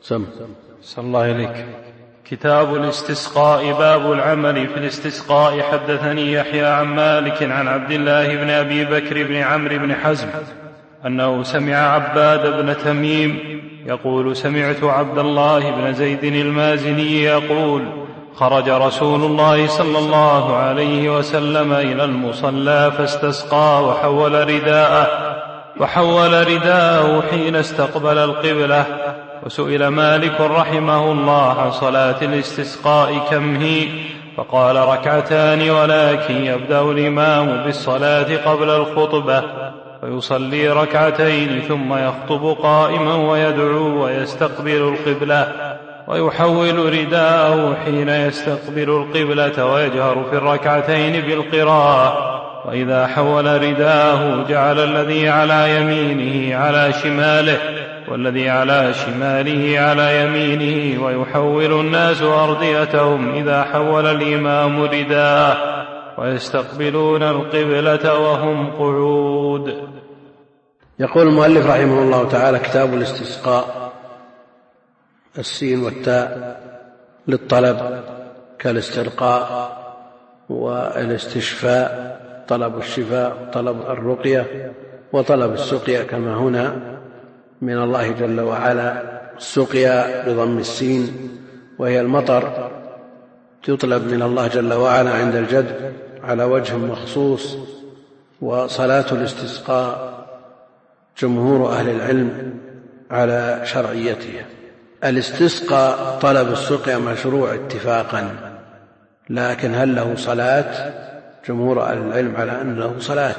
صلى الله إليك. كتاب الاستسقاء. باب العمل في الاستسقاء. حدثني يحيى عن مالك عن عبد الله بن أبي بكر بن عمرو بن حزم أنه سمع عباد بن تميم يقول سمعت عبد الله بن زيد المازني يقول خرج رسول الله صلى الله عليه وسلم إلى المصلى فاستسقى وحول رداءه حين استقبل القبلة. وسئل مالك رحمه الله عن صلاة الاستسقاء كم هي؟ فقال ركعتان، ولكن يبدأ الإمام بالصلاة قبل الخطبة فيصلي ركعتين ثم يخطب قائما ويدعو ويستقبل القبلة ويحول رداءه حين يستقبل القبلة ويجهر في الركعتين بالقراءة. وإذا حول رداءه جعل الذي على يمينه على شماله والذي على شماله على يمينه، ويحول الناس أرضيتهم إذا حول الإمام رداءه ويستقبلون القبلة وهم قعود. يقول المؤلف رحمه الله تعالى: كتاب الاستسقاء. السين والتاء للطلب كالاسترقاء والاستشفاء، طلب الشفاء، طلب الرقية، وطلب السقيا كما هنا من الله جل وعلا. السقيا بضم السين وهي المطر، تطلب من الله جل وعلا عند الجد على وجه مخصوص. وصلاة الاستسقاء جمهور أهل العلم على شرعيتها. الاستسقاء طلب السقيا مشروع اتفاقا، لكن هل له صلاة؟ جمهور أهل العلم على أن له صلاة،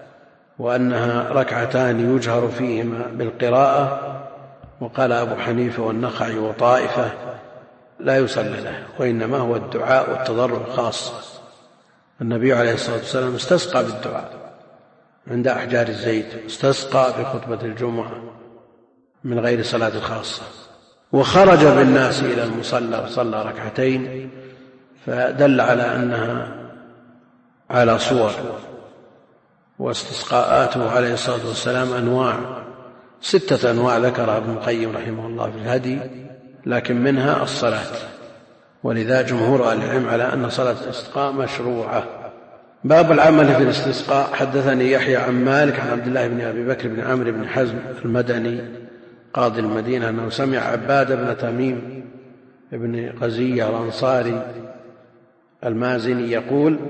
وأنها ركعتان يجهر فيهما بالقراءة. وقال أبو حنيفة والنخعي وطائفة لا يصلى له، وإنما هو الدعاء والتضرع خاص. النبي عليه الصلاة والسلام استسقى بالدعاء عند أحجار الزيت، استسقى في خطبة الجمعة من غير صلاة خاصة. وخرج بالناس إلى المصلى وصلى ركعتين، فدل على أنها على صور. واستسقاءاته عليه الصلاة والسلام أنواع، 6 أنواع ذكرها ابن القيم رحمه الله في الهدي، لكن منها الصلاة. ولذا جمهور أهل العلم على أن صلاة الاستسقاء مشروعة. باب العمل في الاستسقاء. حدثني يحيى عن مالك عن عبد الله بن أبي بكر بن عمرو بن حزم المدني قاضي المدينة أنه سمع عباد بن تميم بن قزية الأنصاري المازني يقول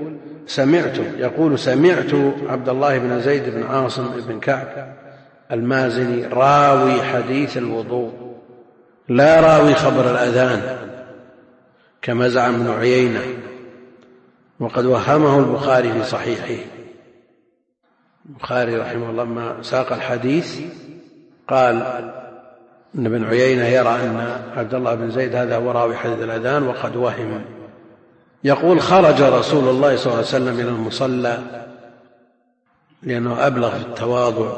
سمعت عبد الله بن زيد بن عاصم بن كعب المازني راوي حديث الوضوء لا راوي خبر الأذان كما زعم ابن عيينة، وقد وهمه البخاري في صحيحه. البخاري رحمه الله لما ساق الحديث قال ان ابن عيينة يرى أن عبد الله بن زيد هذا هو راوي حديث الأذان وقد وهم. يقول خرج رسول الله صلى الله عليه وسلم إلى المصلى لأنه أبلغ في التواضع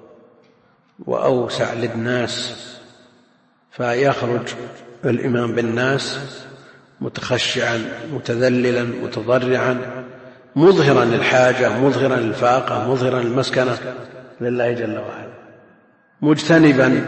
وأوسع للناس، فيخرج الإمام بالناس متخشعا متذللا متضرعا مظهرا للحاجة مظهرا للفاقة مظهرا للمسكنة لله جل وعلا، مجتنبا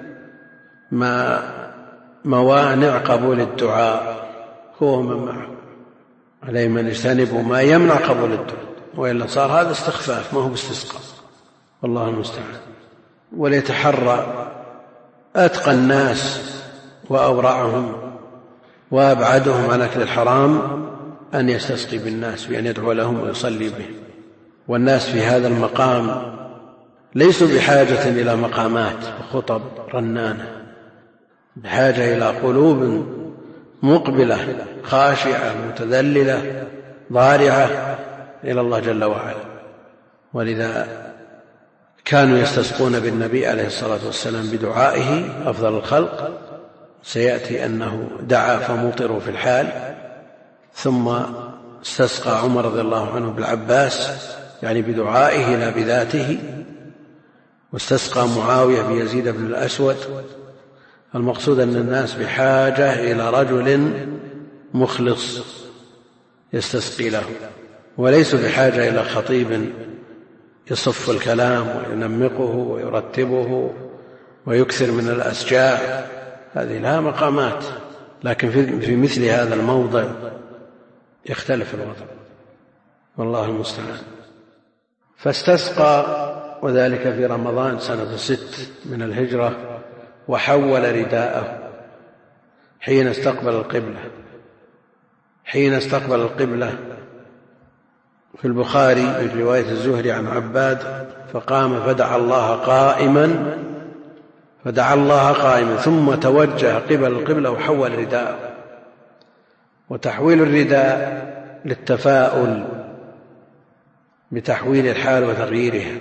موانع قبول الدعاء. هو من معه عليه من يجتنب ما يمنع قبول الدعاء، وإلا صار هذا استخفاف ما هو باستسقاء، والله المستعان. وليتحرى أتقى الناس وأورعهم وأبعدهم عن أكل الحرام أن يستسقي بالناس بأن يدعو لهم ويصلي بهم. والناس في هذا المقام ليسوا بحاجة إلى مقامات وخطب رنانة، بحاجة إلى قلوب مقبلة خاشعة متذللة ضارعة إلى الله جل وعلا. ولذا كانوا يستسقون بالنبي عليه الصلاة والسلام بدعائه أفضل الخلق. سيأتي أنه دعا فمطروا في الحال، ثم استسقى عمر رضي الله عنه بالعباس يعني بدعائه لا بذاته، واستسقى معاوية بيزيد بن الأسود. المقصود أن الناس بحاجة إلى رجل مخلص يستسقي له، وليسوا بحاجة إلى خطيب يصف الكلام وينمقه ويرتبه ويكثر من الأسجاع. هذه لها مقامات، لكن في مثل هذا الموضع يختلف الوضع، والله المستعان. فاستسقى، وذلك في رمضان سنة 6 من الهجرة، وحول رداءه حين استقبل القبلة. في البخاري من رواية الزهري عن عباد: فقام فدعا الله قائما ثم توجه قبل القبلة وحول رداءه. وتحويل الرداء للتفاؤل بتحويل الحال وتغييرها،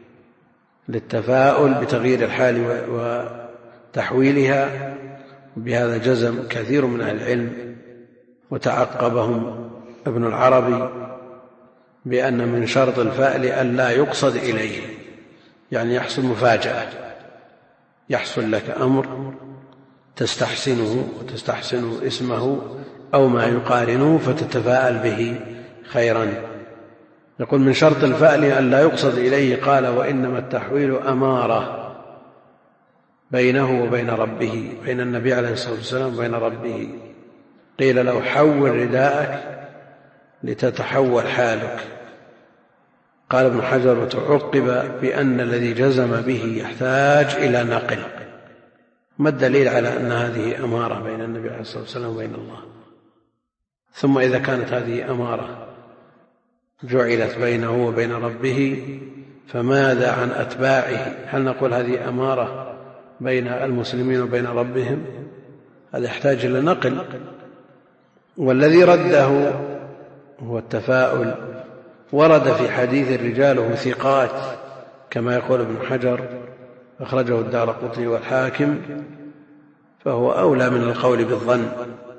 بتغيير الحال وتحويلها، بهذا جزم كثير من أهل العلم، وتعقبهم ابن العربي بأن من شرط الفأل ألا يقصد إليه، يعني يحصل مفاجأة، يحصل لك أمر تستحسنه وتستحسن اسمه أو ما يقارنه فتتفاءل به خيرا. يقول من شرط الفأل ألا يقصد إليه. قال: وإنما التحويل أمارة بينه وبين ربه، بين النبي عليه الصلاة والسلام وبين ربه. قيل له: حول رداءك لتتحول حالك. قال ابن حجر: وتعقب بأن الذي جزم به يحتاج إلى نقل. ما الدليل على أن هذه أمارة بين النبي عليه الصلاة والسلام وبين الله؟ ثم إذا كانت هذه أمارة جعلت بينه وبين ربه، فماذا عن أتباعه؟ هل نقول هذه أمارة بين المسلمين وبين ربهم؟ هذا يحتاج إلى نقل. والذي رده هو التفاؤل. ورد في حديث رجاله ثقات كما يقول ابن حجر، أخرجه الدارقطني والحاكم، فهو أولى من القول بالظن.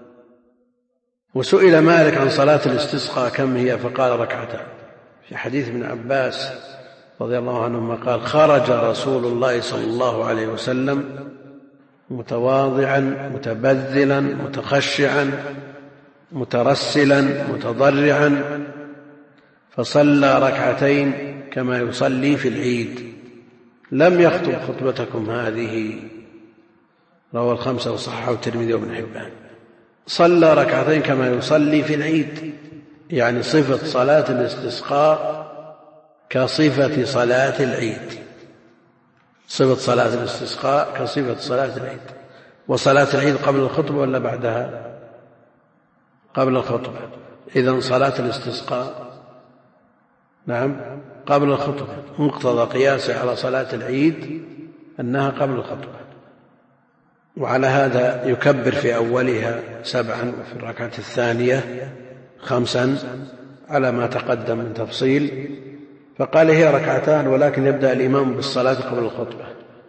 وسئل مالك عن صلاة الاستسقاء كم هي؟ فقال: ركعتان. في حديث ابن عباس رضي الله عنهما قال: خرج رسول الله صلى الله عليه وسلم متواضعا متبذلا متخشعا مترسلا متضرعا، فصلى ركعتين كما يصلي في العيد، لم يخطب خطبتكم هذه. رواه الخمسة وصححه الترمذي وابن حبان. صلى ركعتين كما يصلي في العيد، يعني صفة صلاة الاستسقاء كصفة صلاة العيد، صفة صلاة الاستسقاء كصفة صلاة العيد. وصلاة العيد قبل الخطبة ولا بعدها؟ قبل الخطبة. إذن صلاة الاستسقاء نعم قبل الخطبة، مقتضى قياسه على صلاة العيد أنها قبل الخطبة. وعلى هذا يكبر في أولها 7 وفي الركعة الثانية 5 على ما تقدم من تفصيل. فقال هي ركعتان، ولكن يبدأ الإمام بالصلاة قبل الخطبة،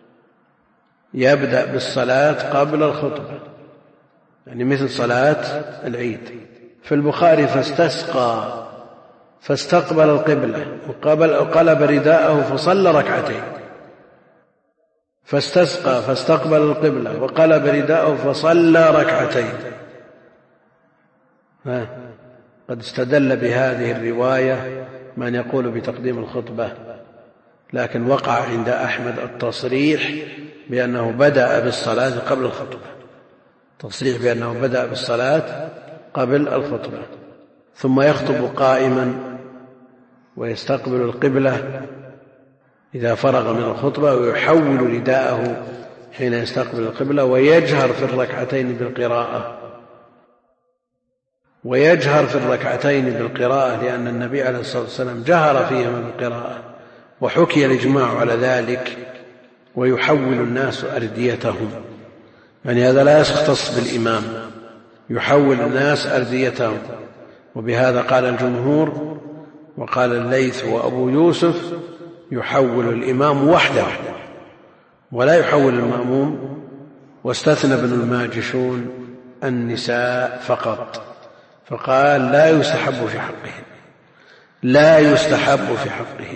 يبدأ بالصلاة قبل الخطبة، يعني مثل صلاة العيد. في البخاري: فاستسقى فاستقبل القبلة وقلب رداءه فصلى ركعتين. فاستسقى فاستقبل القبلة وقلب رداءه فصلى ركعتين. قد استدل بهذه الرواية من يقول بتقديم الخطبة، لكن وقع عند أحمد التصريح بأنه بدأ بالصلاة قبل الخطبة، تصريح بأنه بدأ بالصلاة قبل الخطبة، ثم يخطب قائما ويستقبل القبلة إذا فرغ من الخطبة، ويحول رداءه حين يستقبل القبلة، ويجهر في الركعتين بالقراءة، لأن النبي عليه الصلاة والسلام جهر فيهما بالقراءة، وحكي الإجماع على ذلك. ويحول الناس أرديتهم، يعني هذا لا يختص بالإمام، يحول الناس أرديتهم. وبهذا قال الجمهور، وقال الليث وأبو يوسف: يحول الإمام وحده ولا يحول المأموم. واستثنى ابن الماجشون النساء فقط، فقال: لا يستحب في حقهن.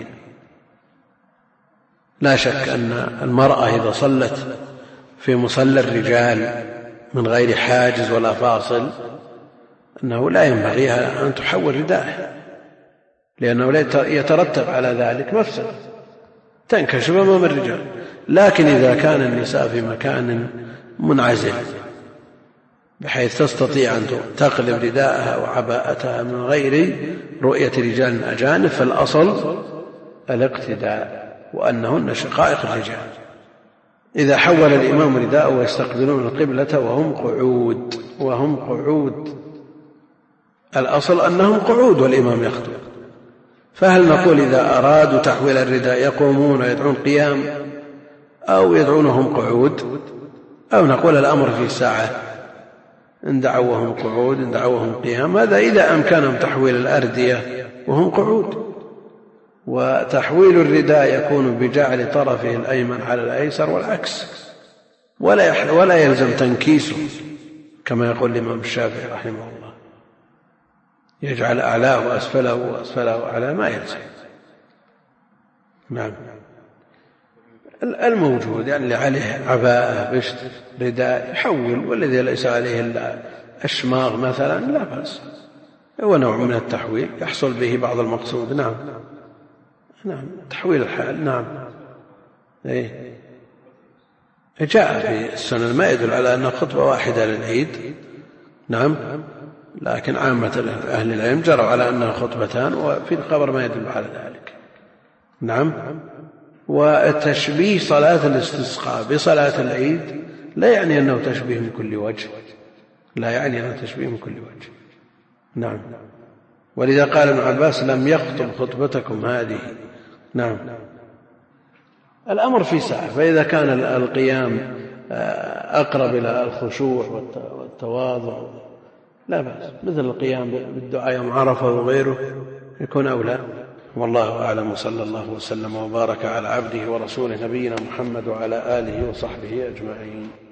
لا شك أن المرأة إذا صلت في مصلى الرجال من غير حاجز ولا فاصل أنه لا ينبغي أن تحول رداءها، لأنه يترتب على ذلك مفسدة، تنكشف أمام الرجال. لكن إذا كان النساء في مكان منعزل بحيث تستطيع أن تقلب رداءها وعباءتها من غير رؤية رجال أجانب، فالأصل الاقتداء وأنهن شقائق الرجال. إذا حول الإمام رداءه ويستقبلون القبلة وهم قعود الأصل أنهم قعود والإمام يخطب، فهل نقول إذا أرادوا تحويل الرداء يقومون ويدعون قيام أو يدعونهم قعود، أو نقول الأمر في ساعة إن دعوهم قعود إن دعوهم قيام؟ هذا إذا أمكنهم تحويل الأردية وهم قعود. وتحويل الرداء يكون بجعل طرفه الأيمن على الأيسر والعكس، ولا يلزم تنكيسه كما يقول الإمام الشافعي رحمه الله، يجعل أعلاه وأسفله وأسفله وأعلاه، ما يلزم. نعم. الموجود يعني اللي عليه عباءة بشت رداء يحول، والذي ليس عليه إلا أشماغ مثلا لا بأس، هو نوع من التحويل يحصل به بعض المقصود. نعم تحويل الحال. نعم جاء في السنن ما يدل على أن خطبة واحدة للعيد. نعم، لكن عامة أهل العلم جروا على أنها خطبتان، وفي الخبر ما يدل على ذلك. نعم. وتشبيه صلاة الاستسقاء بصلاة العيد لا يعني أنه تشبيه من كل وجه، لا يعني أنه تشبيه من كل وجه. نعم. ولذا قال ابن عباس لم يخطب خطبتكم هذه. نعم. الأمر في ساعة، فإذا كان القيام أقرب إلى الخشوع والتواضع لا بأس، مثل القيام بالدعاء يوم عرفة وغيره يكون أولى. والله أعلم، صلى الله وسلم وبارك على عبده ورسوله نبينا محمد وعلى آله وصحبه أجمعين.